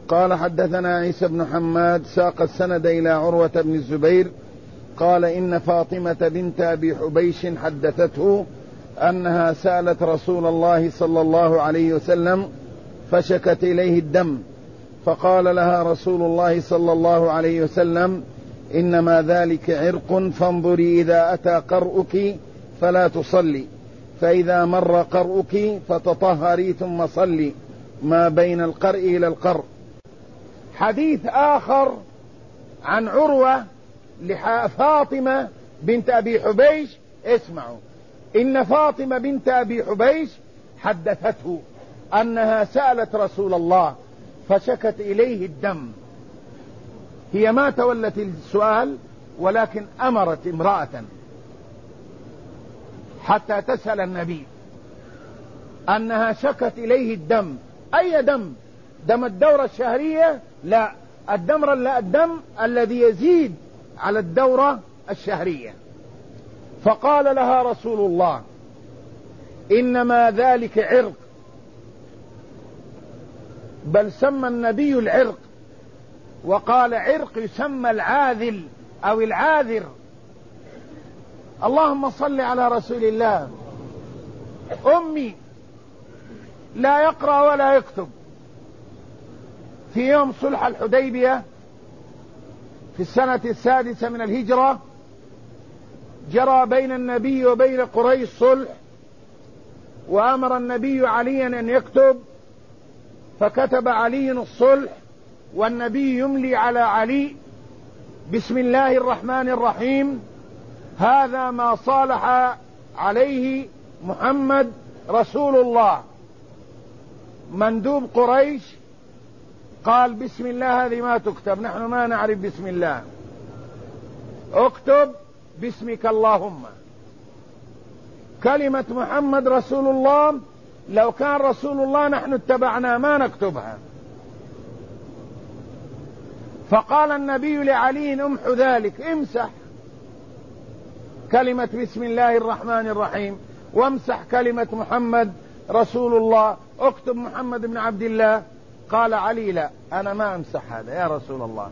قال حدثنا عيسى بن حماد ساق السند إلى عروة بن الزبير قال إن فاطمة بنت أبي حبيش حدثته أنها سألت رسول الله صلى الله عليه وسلم فشكت إليه الدم، فقال لها رسول الله صلى الله عليه وسلم إنما ذلك عرق فانظري إذا أتى قرؤك فلا تصلي، فإذا مر قرؤك فتطهري ثم صلي ما بين القرء إلى القرء. حديث آخر عن عروة لفاطمة بنت أبي حبيش، اسمعوا: إن فاطمة بنت أبي حبيش حدثته أنها سألت رسول الله فشكت إليه الدم. هي ما تولت السؤال ولكن أمرت امرأة حتى تسأل النبي أنها شكت إليه الدم. أي دم؟ دم الدورة الشهرية؟ لا، الدم الذي يزيد على الدورة الشهرية. فقال لها رسول الله إنما ذلك عرق، بل سمى النبي العرق وقال عرق يسمى العاذل أو العاذر. اللهم صل على رسول الله. أمي لا يقرأ ولا يكتب. في يوم صلح الحديبية في السنة 6 من الهجرة جرى بين النبي وبين قريش صلح، وأمر النبي عليا أن يكتب، فكتب علي الصلح، والنبي يملي على علي: بسم الله الرحمن الرحيم، هذا ما صالح عليه محمد رسول الله. مندوب قريش قال: بسم الله هذه ما تكتب، نحن ما نعرف بسم الله، اكتب باسمك اللهم. كلمة محمد رسول الله لو كان رسول الله نحن اتبعنا ما نكتبها. فقال النبي لعلي: امح ذلك، امسح كلمة بسم الله الرحمن الرحيم وامسح كلمة محمد رسول الله، اكتب محمد بن عبد الله. قال علي: لا، أنا ما أمسح هذا يا رسول الله.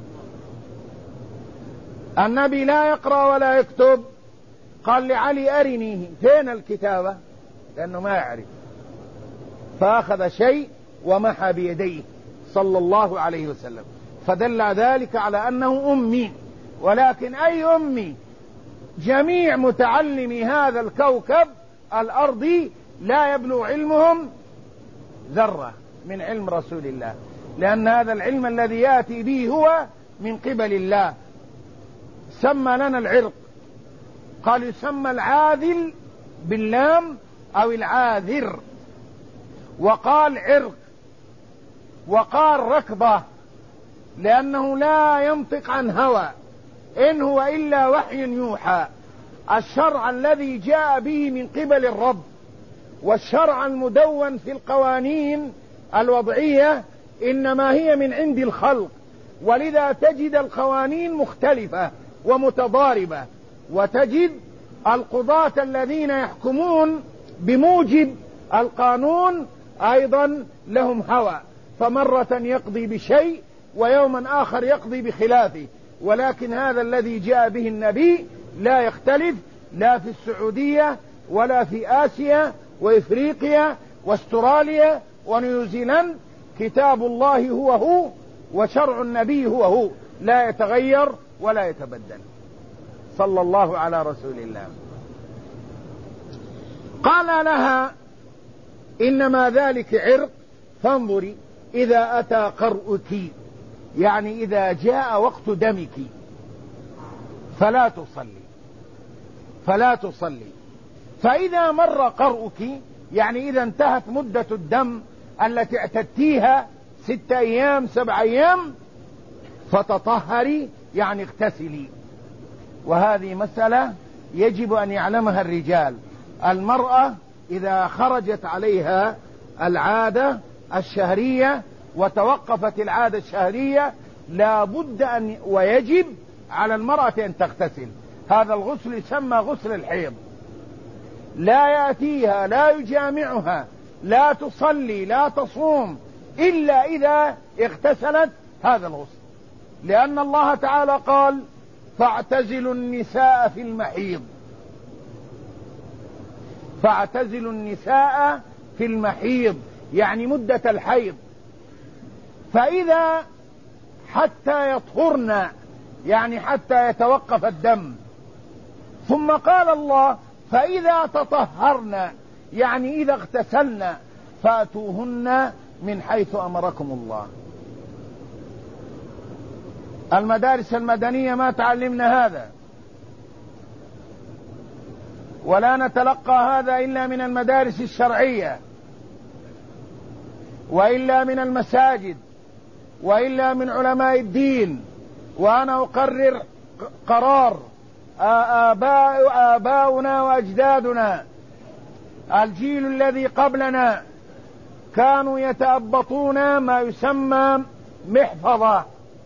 النبي لا يقرأ ولا يكتب. قال لعلي: أرنيه، فين الكتابة؟ لأنه ما يعرف. فأخذ شيء ومحى بيديه صلى الله عليه وسلم، فدل ذلك على أنه أمي. ولكن أي أمي؟ جميع متعلمي هذا الكوكب الأرضي لا يبلغ علمهم ذرة من علم رسول الله، لأن هذا العلم الذي يأتي به هو من قبل الله. سمى لنا العرق، قال يسمى العاذل باللام أو العاذر، وقال عرق، وقال ركضة، لأنه لا ينطق عن هوى، إن هو إلا وحي يوحى. الشرع الذي جاء به من قبل الرب، والشرع المدون في القوانين الوضعية إنما هي من عند الخلق، ولذا تجد القوانين مختلفة ومتضاربة، وتجد القضاة الذين يحكمون بموجب القانون أيضا لهم هوى، فمرة يقضي بشيء ويوما آخر يقضي بخلافه. ولكن هذا الذي جاء به النبي لا يختلف، لا في السعودية ولا في آسيا وإفريقيا واستراليا ونيوزيلند. كتاب الله هو هو، وشرع النبي هو هو، لا يتغير ولا يتبدل، صلى الله على رسول الله. قال لها: إنما ذلك عرق فانظري إذا أتى قرؤك، يعني إذا جاء وقت دمك فلا تصلي، فإذا مر قرؤك، يعني إذا انتهت مدة الدم التي اعتدتيها 6 أيام 7 أيام، فتطهري، يعني اغتسلي. وهذه مسألة يجب أن يعلمها الرجال. المرأة إذا خرجت عليها العادة الشهرية وتوقفت العادة الشهرية لا بد أن ويجب على المرأة أن تغتسل. هذا الغسل يسمى غسل الحيض. لا يأتيها، لا يجامعها، لا تصلي، لا تصوم، إلا إذا اغتسلت هذا الغسل، لأن الله تعالى قال فاعتزلوا النساء في المحيض، فاعتزلوا النساء في المحيض يعني مدة الحيض، فإذا حتى يطهرن يعني حتى يتوقف الدم. ثم قال الله فإذا تطهرن يعني إذا اغتسلن فأتوهن من حيث أمركم الله. المدارس المدنية ما تعلمنا هذا، ولا نتلقى هذا إلا من المدارس الشرعية، وإلا من المساجد، وإلا من علماء الدين. وأنا أقرر قرار آباؤنا وأجدادنا الجيل الذي قبلنا كانوا يتأبطون ما يسمى محفظة.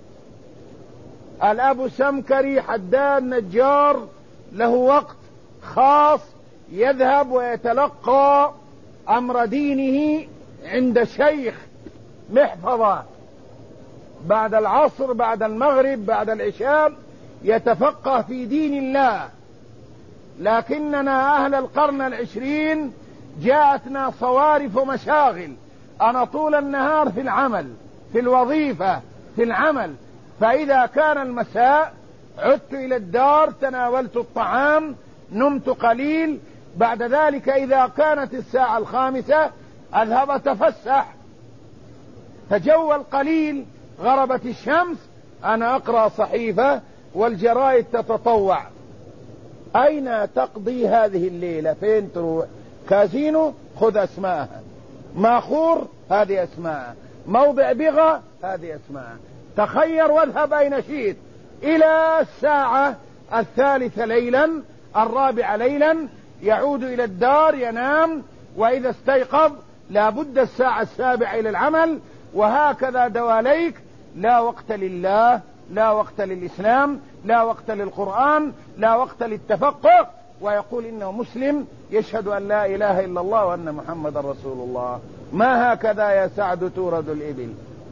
الأب سمكري حداد نجار له وقت خاص يذهب ويتلقى أمر دينه عند شيخ محفظة، بعد العصر بعد المغرب بعد العشاء يتفقه في دين الله. لكننا أهل القرن العشرين جاءتنا صوارف ومشاغل، أنا طول النهار في العمل، في الوظيفة، في العمل، فإذا كان المساء عدت إلى الدار تناولت الطعام نمت قليل، بعد ذلك إذا كانت الساعة 5 أذهب أتفسح تجول قليل، غربت الشمس أنا أقرأ صحيفة والجرائد تتطوع. أين تقضي هذه الليلة؟ فين تروح؟ كازينو؟ خذ أسماءها. ماخور؟ هذه أسماءها. موضع بغى؟ هذه أسماءها. تخير واذهب أين شئت إلى الساعة 3 ليلا 4 ليلا يعود إلى الدار ينام، وإذا استيقظ لابد الساعة 7 إلى العمل، وهكذا دواليك. لا وقت لله، لا وقت للإسلام، لا وقت للقرآن، لا وقت للتفقه، ويقول إنه مسلم يشهد أن لا إله إلا الله وأن محمد رسول الله. ما هكذا يا سعد تورد الإبل،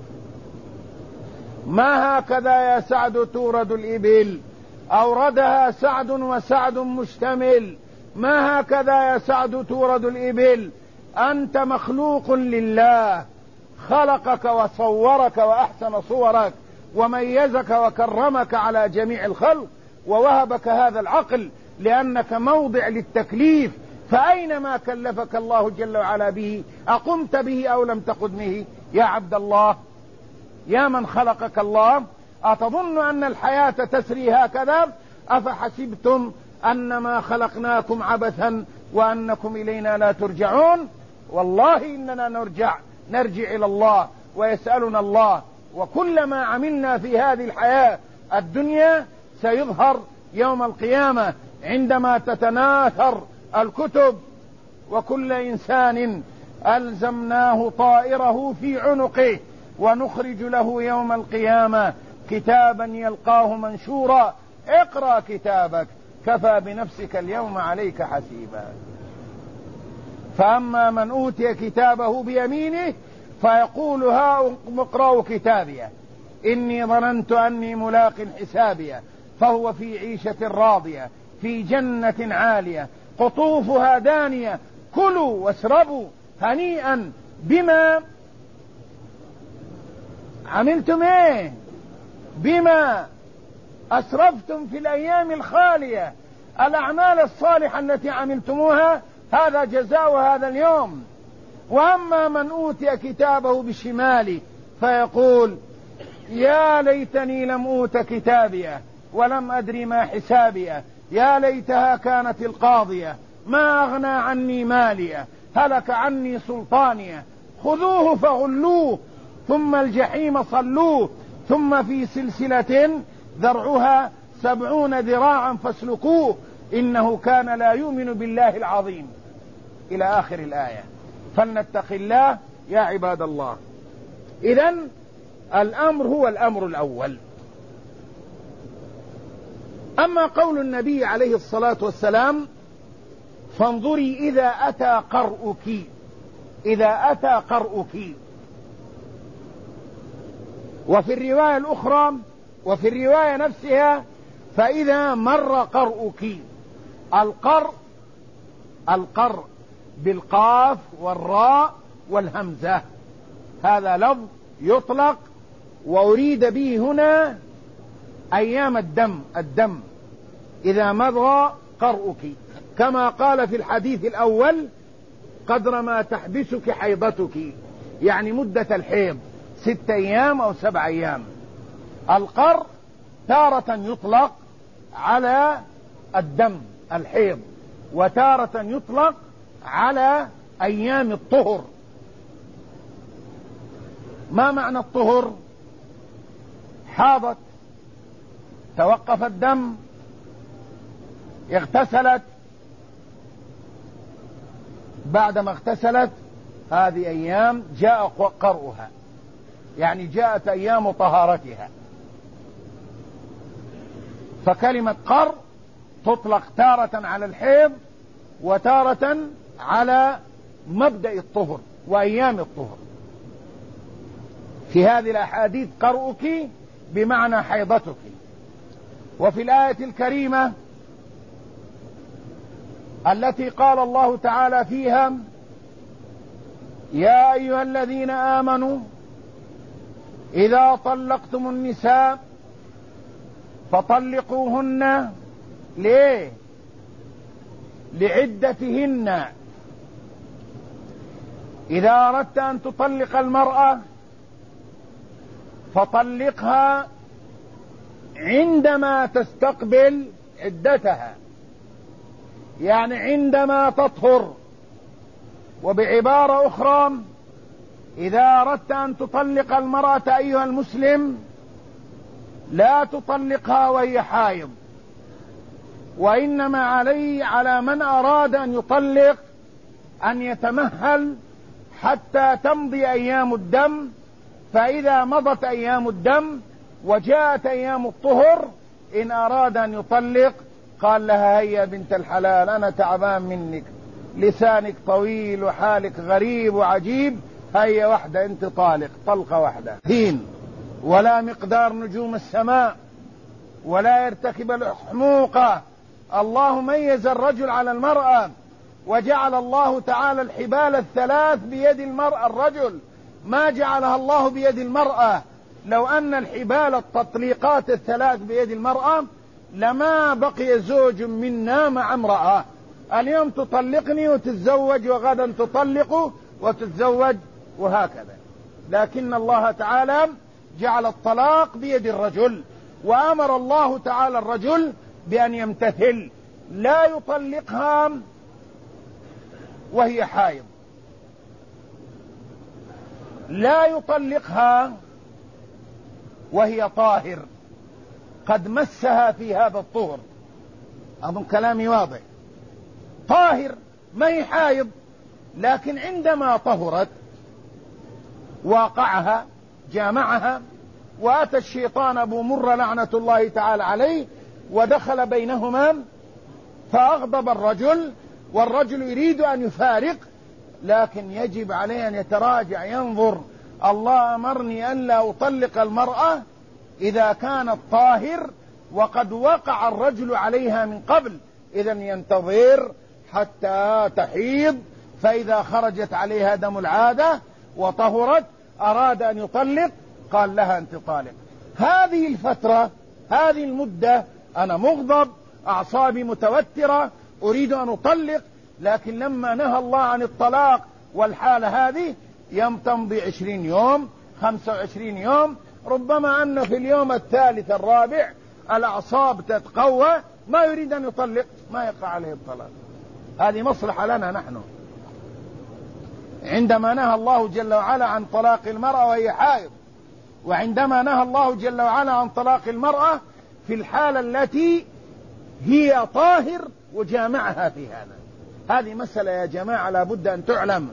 ما هكذا يا سعد تورد الإبل، أوردها سعد وسعد مشتمل. ما هكذا يا سعد تورد الإبل، أنت مخلوق لله، خلقك وصورك وأحسن صورك وميزك وكرمك على جميع الخلق ووهبك هذا العقل لأنك موضع للتكليف، فأينما كلفك الله جل وعلا به أقمت به أو لم تقم به؟ يا عبد الله، يا من خلقك الله، أتظن أن الحياة تسري هكذا؟ أفحسبتم أنما خلقناكم عبثا وأنكم إلينا لا ترجعون؟ والله إننا نرجع إلى الله ويسألنا الله، وكل ما عملنا في هذه الحياة الدنيا سيظهر يوم القيامة عندما تتناثر الكتب. وكل إنسان ألزمناه طائره في عنقه ونخرج له يوم القيامة كتابا يلقاه منشورا اقرأ كتابك كفى بنفسك اليوم عليك حسيبا. فأما من أوتي كتابه بيمينه فيقول هاؤم اقرأوا كتابيه إني ظننت أني ملاق حسابيه، فهو في عيشة راضية في جنة عالية قطوفها دانية كلوا واشربوا هنيئا بما عملتم ايه، بما أسرفتم في الأيام الخالية. الأعمال الصالحة التي عملتموها هذا جزاء هذا اليوم. وأما من أوتي كتابه بشماله فيقول يا ليتني لم أوت كتابيه ولم أدري ما حسابيه، يا ليتها كانت القاضية ما أغنى عني ماليه هلك عني سلطانيه، خذوه فغلوه ثم الجحيم صلوه ثم في سلسلة ذرعها 70 ذراعا فاسلكوه إنه كان لا يؤمن بالله العظيم، إلى آخر الآية. فلنتق الله يا عباد الله. إذن الأمر هو الأمر الأول. أما قول النبي عليه الصلاة والسلام فانظري إذا أتى قرؤك، إذا أتى قرؤك، وفي الرواية الأخرى وفي الرواية نفسها فإذا مر قرؤك. القرء بالقاف والراء والهمزة، هذا لفظ يطلق وأريد به هنا أيام الدم إذا مضى قرؤك، كما قال في الحديث الأول قدر ما تحبسك حيضتك، يعني مدة الحيض 6 أيام أو 7 أيام. القرء تارة يطلق على الدم الحيض، وتارة يطلق على أيام الطهر. ما معنى الطهر؟ حاضت، توقف الدم، اغتسلت، بعدما اغتسلت هذه أيام جاء قرؤها، يعني جاءت أيام طهارتها. فكلمة قرء تطلق تارة على الحيض وتارة على مبدأ الطهر وأيام الطهر. في هذه الأحاديث قرؤك بمعنى حيضتك. وفي الآية الكريمة التي قال الله تعالى فيها يا أيها الذين آمنوا إذا طلقتم النساء فطلقوهن ليه؟ لعدتهن. إذا أردت أن تطلق المرأة فطلقها عندما تستقبل عدتها، يعني عندما تطهر. وبعبارة أخرى إذا أردت أن تطلق المرأة أيها المسلم لا تطلقها وهي حائض، وإنما على من أراد أن يطلق أن يتمهل حتى تمضي أيام الدم. فإذا مضت أيام الدم وجاءت أيام الطهر إن أراد أن يطلق قال لها هيا بنت الحلال أنا تعبان منك، لسانك طويل وحالك غريب وعجيب، هيا واحدة أنت طالق طلقة واحدة. دين ولا مقدار نجوم السماء ولا يرتكب الحموقة. الله ميز الرجل على المرأة، وجعل الله تعالى الحبال الثلاث بيد المرأة الرجل، ما جعلها الله بيد المرأة. لو أن الحبال التطليقات الثلاث بيد المرأة لما بقي زوج منا مع امرأة. اليوم تطلقني وتتزوج، وغدا تطلق وتتزوج، وهكذا. لكن الله تعالى جعل الطلاق بيد الرجل، وأمر الله تعالى الرجل بأن يمتثل، لا يطلقها وهي حائض، لا يطلقها وهي طاهر قد مسها في هذا الطهر. أظن كلامي واضح. طاهر ما هي حائض، لكن عندما طهرت واقعها جامعها، وأتى الشيطان أبو مرة لعنة الله تعالى عليه ودخل بينهما فأغضب الرجل، والرجل يريد أن يفارق، لكن يجب عليه أن يتراجع ينظر. الله أمرني أن لا أطلق المرأة إذا كانت طاهر وقد وقع الرجل عليها من قبل، إذن ينتظر حتى تحيض، فإذا خرجت عليها دم العادة وطهرت أراد أن يطلق قال لها أنت طالق. هذه الفترة، هذه المدة أنا مغضب، أعصابي متوترة، أريد أن أطلق، لكن لما نهى الله عن الطلاق والحالة هذه تمضي 20 يوم 25 يوم، ربما أن في اليوم الثالث الرابع الأعصاب تتقوى، ما يريد أن يطلق، ما يقع عليه الطلاق. هذه مصلحة لنا نحن. عندما نهى الله جل وعلا عن طلاق المرأة وهي حائض، وعندما نهى الله جل وعلا عن طلاق المرأة في الحالة التي هي طاهر وجامعها في هذا. هذه مسألة يا جماعة لابد أن تعلم.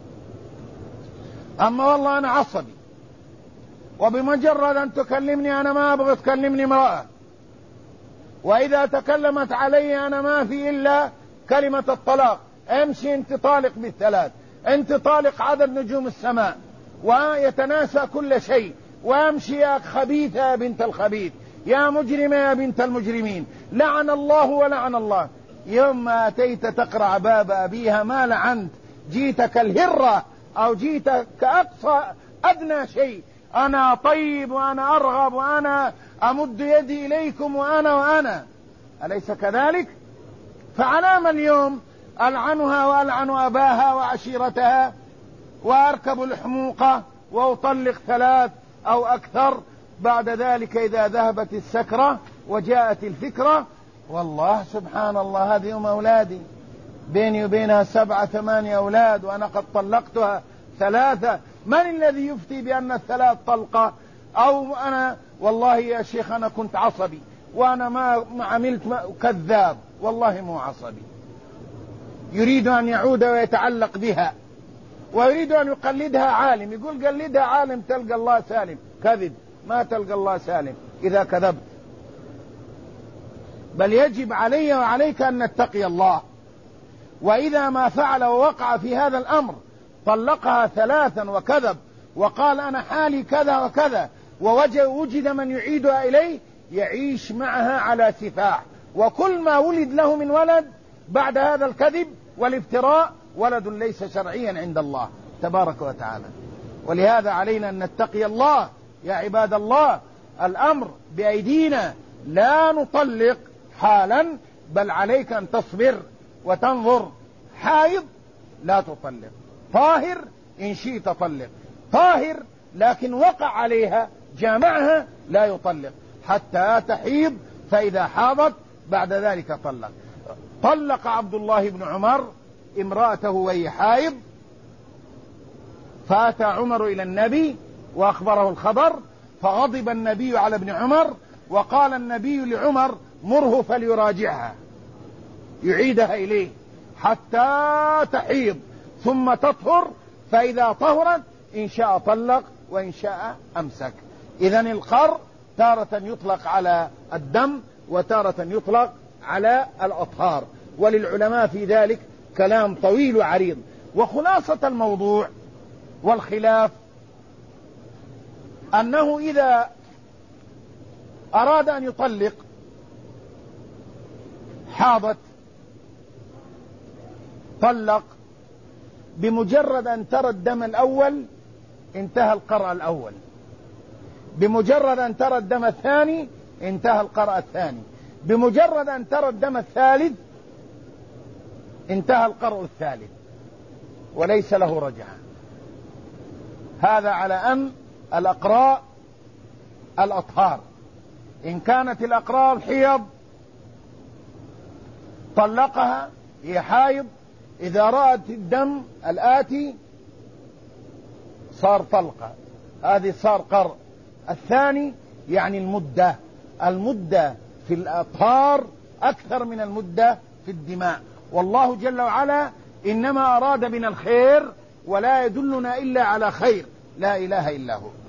أما والله أنا عصبي، وبمجرد أن تكلمني أنا ما أبغى تكلمني امرأة، وإذا تكلمت علي أنا ما في إلا كلمة الطلاق، امشي أنت طالق بالثلاث، أنت طالق عدد نجوم السماء، ويتناسى كل شيء، وامشي يا خبيثة يا بنت الخبيث، يا مجرمة يا بنت المجرمين، لعن الله ولعن الله. يوم ما أتيت تقرع باب أبيها ما لعنت، جيت كالهرة أو جيت كأقصى أدنى شيء، أنا طيب وأنا أرغب وأنا أمد يدي إليكم وأنا أليس كذلك؟ فعلام اليوم ألعنها وألعن أباها وعشيرتها وأركب الحموقة وأطلق 3 أو أكثر، بعد ذلك إذا ذهبت السكرة وجاءت الفكرة، والله سبحان الله هذه أولادي، بيني وبينها 7 8 أولاد وأنا قد طلقتها 3، من الذي يفتي بأن 3 طلقة؟ أو أنا والله يا شيخ أنا كنت عصبي وأنا ما عملت كذاب، والله مو عصبي، يريد أن يعود ويتعلق بها ويريد أن يقلدها عالم، يقول قلدها عالم تلقى الله سالم، كذب، ما تلقى الله سالم إذا كذبت. بل يجب علي وعليك أن نتقي الله، وإذا ما فعل ووقع في هذا الأمر طلقها 3 وكذب وقال أنا حالي كذا وكذا ووجد من يعيدها إليه، يعيش معها على سفاح، وكل ما ولد له من ولد بعد هذا الكذب والافتراء ولد ليس شرعيا عند الله تبارك وتعالى. ولهذا علينا أن نتقي الله يا عباد الله، الأمر بأيدينا، لا نطلق حالا، بل عليك أن تصبر وتنظر. حائض لا تطلق، طاهر إن شئت طلق، طاهر لكن وقع عليها جامعها لا يطلق حتى تحيض، فإذا حاضت بعد ذلك طلق. طلق عبد الله بن عمر امرأته وهي حائض، فأتى عمر إلى النبي وأخبره الخبر، فغضب النبي على ابن عمر، وقال النبي لعمر مره فليراجعها، يعيدها إليه حتى تحيض ثم تطهر، فإذا طهرت إن شاء طلق وإن شاء أمسك. إذن القرء تارة يطلق على الدم وتارة يطلق على الأطهار، وللعلماء في ذلك كلام طويل وعريض. وخلاصة الموضوع والخلاف أنه إذا أراد أن يطلق حاضت طلق، بمجرد أن ترى الدم الأول انتهى القرء الأول، بمجرد أن ترى الدم الثاني انتهى القرء الثاني، بمجرد أن ترى الدم الثالث انتهى القرء الثالث، وليس له رجعة. هذا على أن الأقراء الأطهار. إن كانت الأقراء الحيض طلقها هي حائض، إذا رأت الدم الآتي صار طلقة، هذه صار قرء. الثاني يعني المدة في الأطهار أكثر من المدة في الدماء، والله جل وعلا إنما أراد بنا الخير ولا يدلنا إلا على خير، لا إله إلا هو.